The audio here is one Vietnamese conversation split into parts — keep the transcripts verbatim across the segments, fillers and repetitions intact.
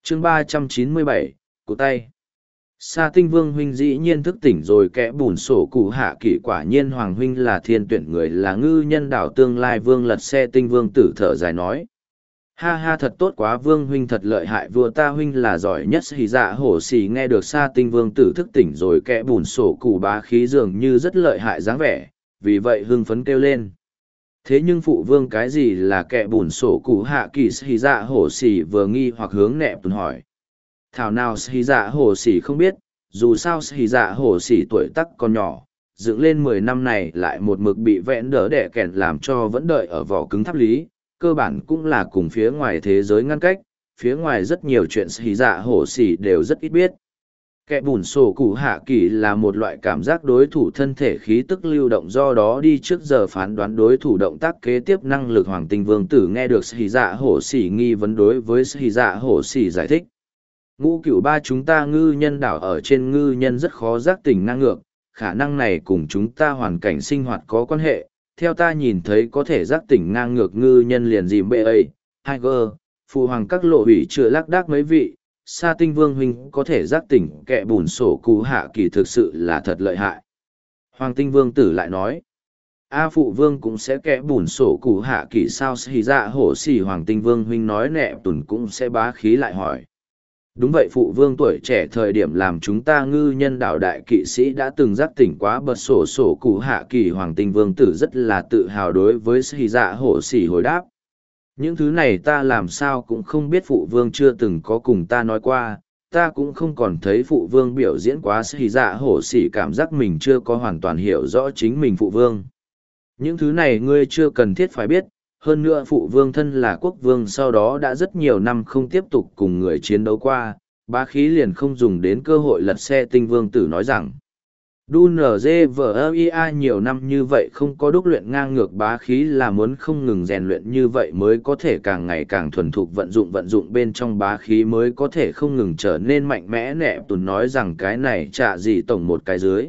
chương ba trăm chín mươi bảy, cụ tay. Sa tinh vương huynh dĩ nhiên thức tỉnh rồi, kẻ bùn sổ cụ hạ kỷ, quả nhiên hoàng huynh là thiên tuyển người, là ngư nhân đảo tương lai. Vương lật xe tinh vương tử thở dài nói. Ha ha, thật tốt quá, vương huynh thật lợi hại, vua ta huynh là giỏi nhất. Hỉ dạ hổ xỉ nghe được Sa tinh vương tử thức tỉnh rồi, kẻ bùn sổ cụ bá khí dường như rất lợi hại dáng vẻ, vì vậy hưng phấn kêu lên. Thế nhưng phụ vương cái gì là kẻ bùn sổ cụ hạ kỳ? Hỉ dạ hổ xỉ vừa nghi hoặc hướng nẹp tuần hỏi. Thảo nào Hỉ dạ hổ xỉ không biết, dù sao Hỉ dạ hổ xỉ tuổi tắc còn nhỏ, dựng lên mười năm này lại một mực bị vẽn đỡ đẻ kẹn làm cho vẫn đợi ở vỏ cứng tháp lý, cơ bản cũng là cùng phía ngoài thế giới ngăn cách, phía ngoài rất nhiều chuyện Hỉ dạ hổ xỉ đều rất ít biết. Kẻ bùn sổ cụ hạ kỳ là một loại cảm giác đối thủ thân thể khí tức lưu động, do đó đi trước giờ phán đoán đối thủ động tác kế tiếp. Năng lực hoàng tinh vương tử nghe được Hỉ dạ hổ xỉ nghi vấn, đối với Hỉ dạ hổ xỉ giải thích. Ngũ cửu ba chúng ta ngư nhân đảo ở trên, ngư nhân rất khó giác tỉnh ngang ngược, khả năng này cùng chúng ta hoàn cảnh sinh hoạt có quan hệ. Theo ta nhìn thấy có thể giác tỉnh ngang ngược ngư nhân liền dìm bệ ấy, Tiger, phụ hoàng các lộ hủy chưa lác đác mấy vị. Sa tinh vương huynh có thể giác tỉnh kẻ bùn sổ cụ hạ kỳ thực sự là thật lợi hại. Hoàng tinh vương tử lại nói. A phụ vương cũng sẽ kẻ bùn sổ cụ hạ kỳ sao? Hỉ dạ hổ xỉ hoàng tinh vương huynh nói nẹ tùn cũng sẽ bá khí lại hỏi. Đúng vậy, phụ vương tuổi trẻ thời điểm làm chúng ta ngư nhân đảo đại kỵ sĩ đã từng giác tỉnh quá bật sổ sổ cụ hạ kỳ. Hoàng tinh vương tử rất là tự hào đối với Hỉ dạ hổ xỉ hồi đáp. Những thứ này ta làm sao cũng không biết, phụ vương chưa từng có cùng ta nói qua, ta cũng không còn thấy phụ vương biểu diễn quá. Hỉ dạ hổ xỉ cảm giác mình chưa có hoàn toàn hiểu rõ chính mình phụ vương. Những thứ này ngươi chưa cần thiết phải biết, hơn nữa phụ vương thân là quốc vương sau đó đã rất nhiều năm không tiếp tục cùng người chiến đấu qua, bá khí liền không dùng đến cơ hội lật xe. Tinh vương tử nói rằng. Đu nở dê vờ ia nhiều năm như vậy không có đúc luyện ngang ngược bá khí là muốn không ngừng rèn luyện như vậy mới có thể càng ngày càng thuần thục vận dụng vận dụng bên trong bá khí mới có thể không ngừng trở nên mạnh mẽ. Nẹ tùn nói rằng cái này chả gì tổng một cái dưới.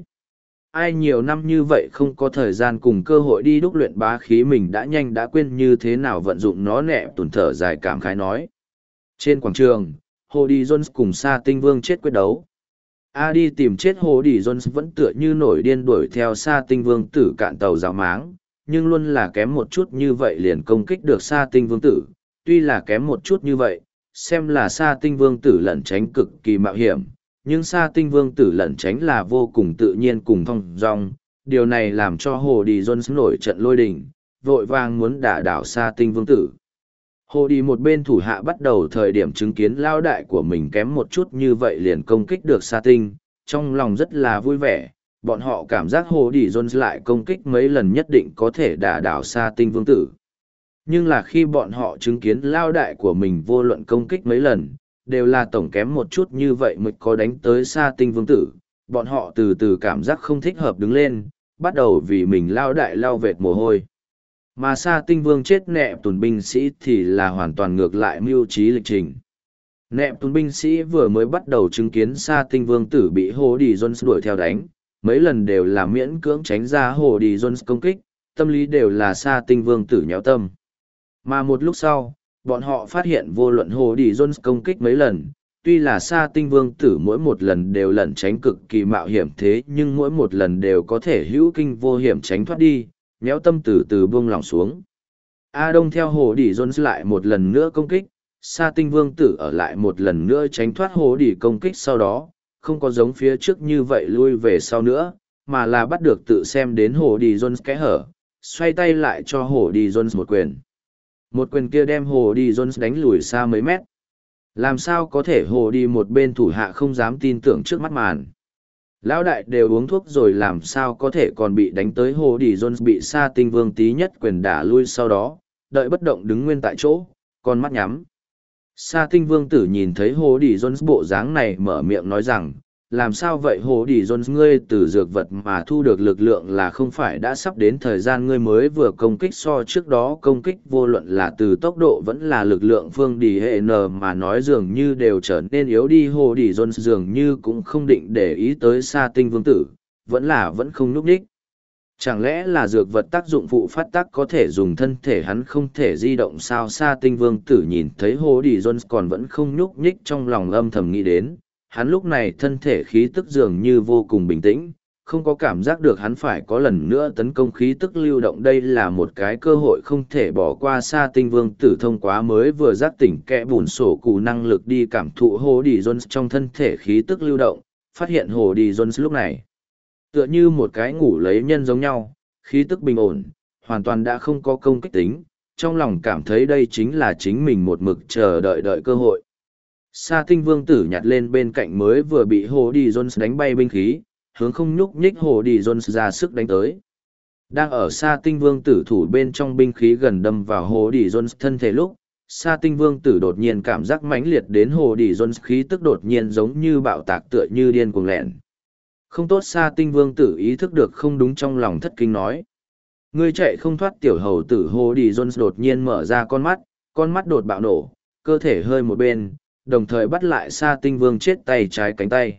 Ai nhiều năm như vậy không có thời gian cùng cơ hội đi đúc luyện bá khí, mình đã nhanh đã quên như thế nào vận dụng nó. Nẹ tùn thở dài cảm khái nói. Trên quảng trường, Hồ Đi Jones cùng Sa tinh vương chết quyết đấu. A đi tìm chết Hồ Đi Jones vẫn tựa như nổi điên đuổi theo Sa tinh vương tử cạn tàu giáo máng, nhưng luôn là kém một chút như vậy liền công kích được Sa tinh vương tử. Tuy là kém một chút như vậy, xem là Sa tinh vương tử lẩn tránh cực kỳ mạo hiểm, nhưng Sa tinh vương tử lẩn tránh là vô cùng tự nhiên cùng thong dong. Điều này làm cho Hồ Đi Jones nổi trận lôi đình, vội vàng muốn đả đảo Sa tinh vương tử. Hồ Đi một bên thủ hạ bắt đầu thời điểm chứng kiến lao đại của mình kém một chút như vậy liền công kích được Sa tinh, trong lòng rất là vui vẻ, bọn họ cảm giác Hồ Đi Jones lại công kích mấy lần nhất định có thể đả đảo Sa tinh vương tử. Nhưng là khi bọn họ chứng kiến lao đại của mình vô luận công kích mấy lần, đều là tổng kém một chút như vậy mới có đánh tới Sa tinh vương tử, bọn họ từ từ cảm giác không thích hợp đứng lên, bắt đầu vì mình lao đại lao vệt mồ hôi. Mà Sa tinh vương chết, nẹp tùn binh sĩ thì là hoàn toàn ngược lại mưu trí lịch trình. Nẹp tùn binh sĩ vừa mới bắt đầu chứng kiến Sa tinh vương tử bị Hồ Đi Jones đuổi theo đánh, mấy lần đều là miễn cưỡng tránh ra Hồ Đi Jones công kích, tâm lý đều là Sa tinh vương tử nhéo tâm. Mà một lúc sau, bọn họ phát hiện vô luận Hồ Đi Jones công kích mấy lần, tuy là Sa tinh vương tử mỗi một lần đều lẩn tránh cực kỳ mạo hiểm, thế nhưng mỗi một lần đều có thể hữu kinh vô hiểm tránh thoát đi, nhéo tâm từ từ buông lỏng xuống. A Đông theo Hồ Đi Jones lại một lần nữa công kích, Sa tinh vương tử ở lại một lần nữa tránh thoát Hồ Đi công kích, sau đó, không có giống phía trước như vậy lui về sau nữa, mà là bắt được tự xem đến Hồ Đi Jones kẽ hở, xoay tay lại cho Hồ Đi Jones một quyền. Một quyền kia đem Hồ Đi Jones đánh lùi xa mấy mét. Làm sao có thể? Hồ Đi một bên thủ hạ không dám tin tưởng trước mắt màn. Lão đại đều uống thuốc rồi làm sao có thể còn bị đánh tới? Hồ Đi Jones bị Sa tinh vương tí nhất quyền đả lui, sau đó, đợi bất động đứng nguyên tại chỗ, con mắt nhắm. Sa tinh vương tử nhìn thấy Hồ Đi Jones bộ dáng này mở miệng nói rằng, làm sao vậy Hồ Đi Jones, ngươi từ dược vật mà thu được lực lượng là không phải đã sắp đến thời gian ngươi mới vừa công kích so trước đó công kích vô luận là từ tốc độ vẫn là lực lượng phương đi hệ n mà nói dường như đều trở nên yếu đi. Hồ Đi Jones dường như cũng không định để ý tới Sa tinh vương tử, vẫn là vẫn không núp đích. Chẳng lẽ là dược vật tác dụng phụ phát tác có thể dùng thân thể hắn không thể di động sao? Sa tinh vương tử nhìn thấy Hồ Đi Jones còn vẫn không nhúc nhích, trong lòng âm thầm nghĩ đến, hắn lúc này thân thể khí tức dường như vô cùng bình tĩnh, không có cảm giác được hắn phải có lần nữa tấn công khí tức lưu động. Đây là một cái cơ hội không thể bỏ qua. Sa tinh vương tử thông qua mới vừa giác tỉnh kẽ bùn sổ cụ năng lực đi cảm thụ Hồ Đi Jones trong thân thể khí tức lưu động, phát hiện Hồ Đi Jones lúc này tựa như một cái ngủ lấy nhân giống nhau, khí tức bình ổn, hoàn toàn đã không có công kích tính, trong lòng cảm thấy đây chính là chính mình một mực chờ đợi đợi cơ hội. Sa tinh vương tử nhặt lên bên cạnh mới vừa bị Hồ Đi Jones đánh bay binh khí, hướng không nhúc nhích Hồ Đi Jones ra sức đánh tới. Đang ở Sa tinh vương tử thủ bên trong binh khí gần đâm vào Hồ Đi Jones thân thể lúc, Sa tinh vương tử đột nhiên cảm giác mãnh liệt đến Hồ Đi Jones khí tức đột nhiên giống như bạo tạc, tựa như điên cuồng lẹn. Không tốt. Sa tinh vương tử ý thức được không đúng, trong lòng thất kinh nói: ngươi chạy không thoát. Tiểu hầu tử Hồ Đi Jones đột nhiên mở ra con mắt, con mắt đột bạo nổ, cơ thể hơi một bên, đồng thời bắt lại Sa tinh vương chết tay trái cánh tay.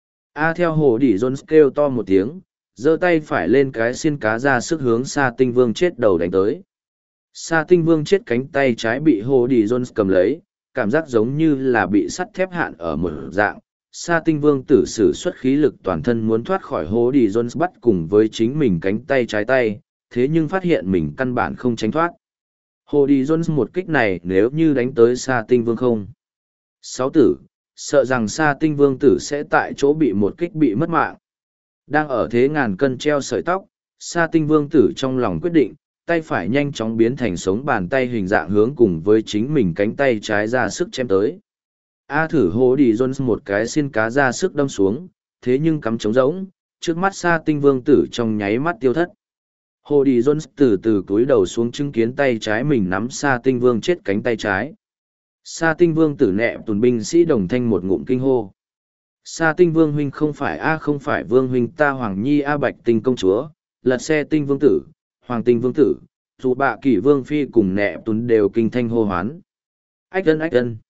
A theo Hồ Đi Jones kêu to một tiếng, giơ tay phải lên cái xiên cá ra sức hướng Sa tinh vương chết đầu đánh tới. Sa tinh vương chết cánh tay trái bị Hồ Đi Jones cầm lấy, cảm giác giống như là bị sắt thép hạn ở một dạng. Sa tinh vương tử sử xuất khí lực toàn thân muốn thoát khỏi Hồ Đi Jones bắt cùng với chính mình cánh tay trái tay, thế nhưng phát hiện mình căn bản không tránh thoát. Hồ Đi Jones một kích này nếu như đánh tới Sa tinh vương không sáu tử, sợ rằng Sa tinh vương tử sẽ tại chỗ bị một kích bị mất mạng. Đang ở thế ngàn cân treo sợi tóc, Sa tinh vương tử trong lòng quyết định, tay phải nhanh chóng biến thành sống bàn tay hình dạng hướng cùng với chính mình cánh tay trái ra sức chém tới. A thử Hồ Đi Jones một cái xiên cá ra sức đâm xuống, thế nhưng cắm trống rỗng, trước mắt Sa tinh vương tử trong nháy mắt tiêu thất. Hồ Đi Jones từ từ cúi đầu xuống chứng kiến tay trái mình nắm Sa tinh vương chết cánh tay trái. Sa tinh vương tử nẹ tùn binh sĩ đồng thanh một ngụm kinh hô. Sa tinh vương huynh không phải a không phải vương huynh ta Hoàng Nhi a Bạch tinh công chúa, lật xe tinh vương tử, Hoàng tinh vương tử, dù bạ kỷ vương phi cùng nẹ tùn đều kinh thanh hô hoán. Ách ân ách ân.